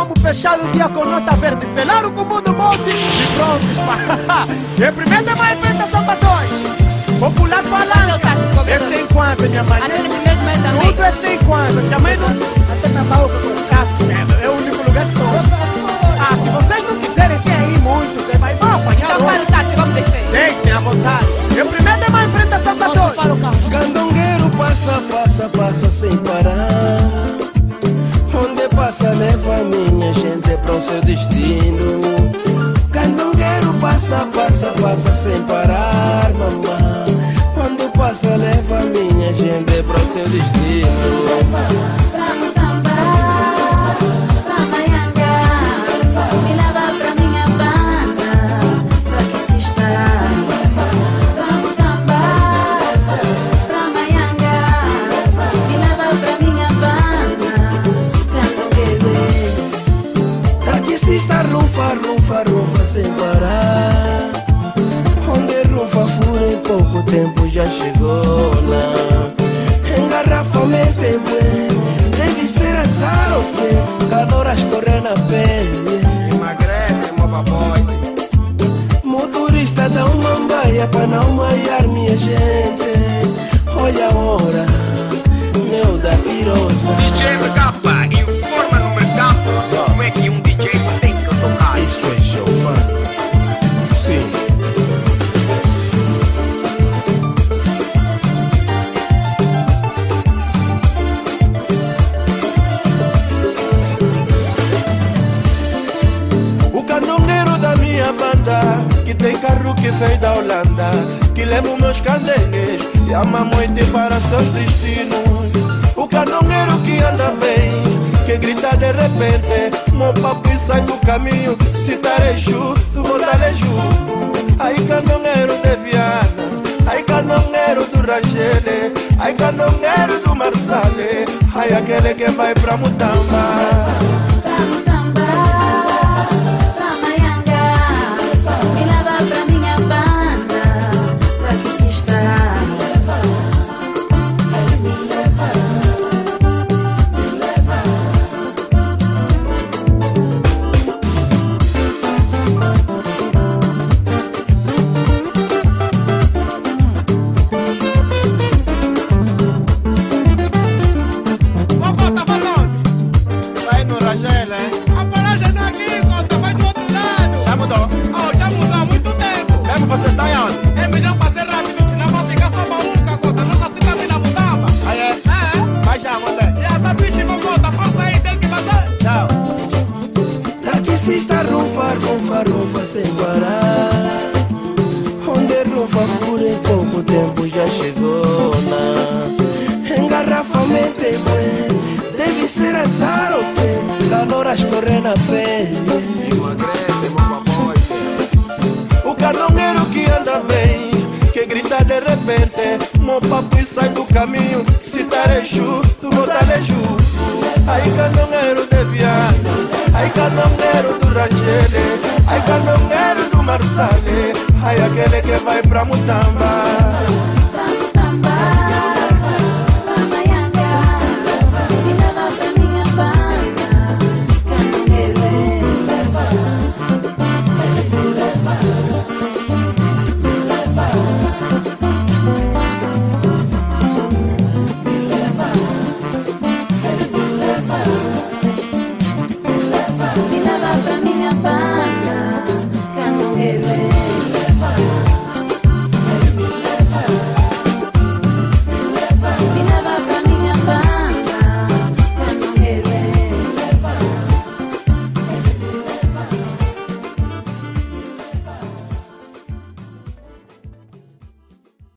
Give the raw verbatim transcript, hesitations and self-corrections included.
vamos fechar o dia com nota verde, selar o combo do bolso e prontos, pá. E primeiro mais frente a Samba dois. Popular palanca. É sem quanto, minha mãe? Tudo é sem quanto. Minha mãe não... Até na boca. Ah, é o único lugar que sou. Ah, se vocês não quiserem ter aí muito, você vai apanhar. Então vai, Tati, vamos descer. Deixem à vontade. E primeiro é mais frente a Samba dois. Candongueiro passa, passa, passa sem parar. Onde passa leva minha gente para o seu destino. Candongueiro passa, passa, passa sem parar, mamãe. Quando passa leva minha gente para o seu destino. Pra Mutamba, pra Maianga, me leva pra minha banda, pra que se está. Pra Mutamba, pra Maianga, me leva pra minha banda, Candongueiro. Taxista rufa, rufa, rufa sem parar. Onde rufa fura em pouco tempo já chegou lá. Engarrafamento é bueno, deve ser azar o quê? Calor a escorrer na pele. Emagrece, moba boy. Motorista dá uma baia pra não maiar minha gente. Olha a hora, meu da pirosa. D J M K informa no mercado como é que um D J tem que tocar. Isso é show, fã. Sim. O candongueiro da minha banda, que tem carro que veio da Holanda, que leva os meus candengues e ama muito para seus destinos. O candongueiro que anda bem, que grita de repente, meu papo e sai do caminho, se tareju, vou tareju. Ai candongueiro de Viana, ai candongueiro do Rangele, ai candongueiro do Marsale, ai aquele que vai pra Mutamba. Pra Mutamba, pra Maianga, me leva pra minha banda, pra que se está. Você tá onde? É melhor fazer rápido, senão vai ficar só maluca. Conta, não assim também na Mutamba. Aí é? É? Vai já, mandei. E a tua bicha não conta, passa aí, tem que fazer. Tchau. Taxista rufa, rufa, rufa sem parar. Onde rufa fura em pouco tempo já chegou lá. Engarrafamento é bueno, deve ser azar o quê? Calor a escorrer na pele. Emagrece, moba boy. O candongueiro que anda bem, que grita de repente, meu papo e sai do caminho, se tareju, vou tareju. Ai candongueiro de Viana, ai candongueiro do Rangele, ai candongueiro do Marsale, ai aquele que vai pra Mutamba.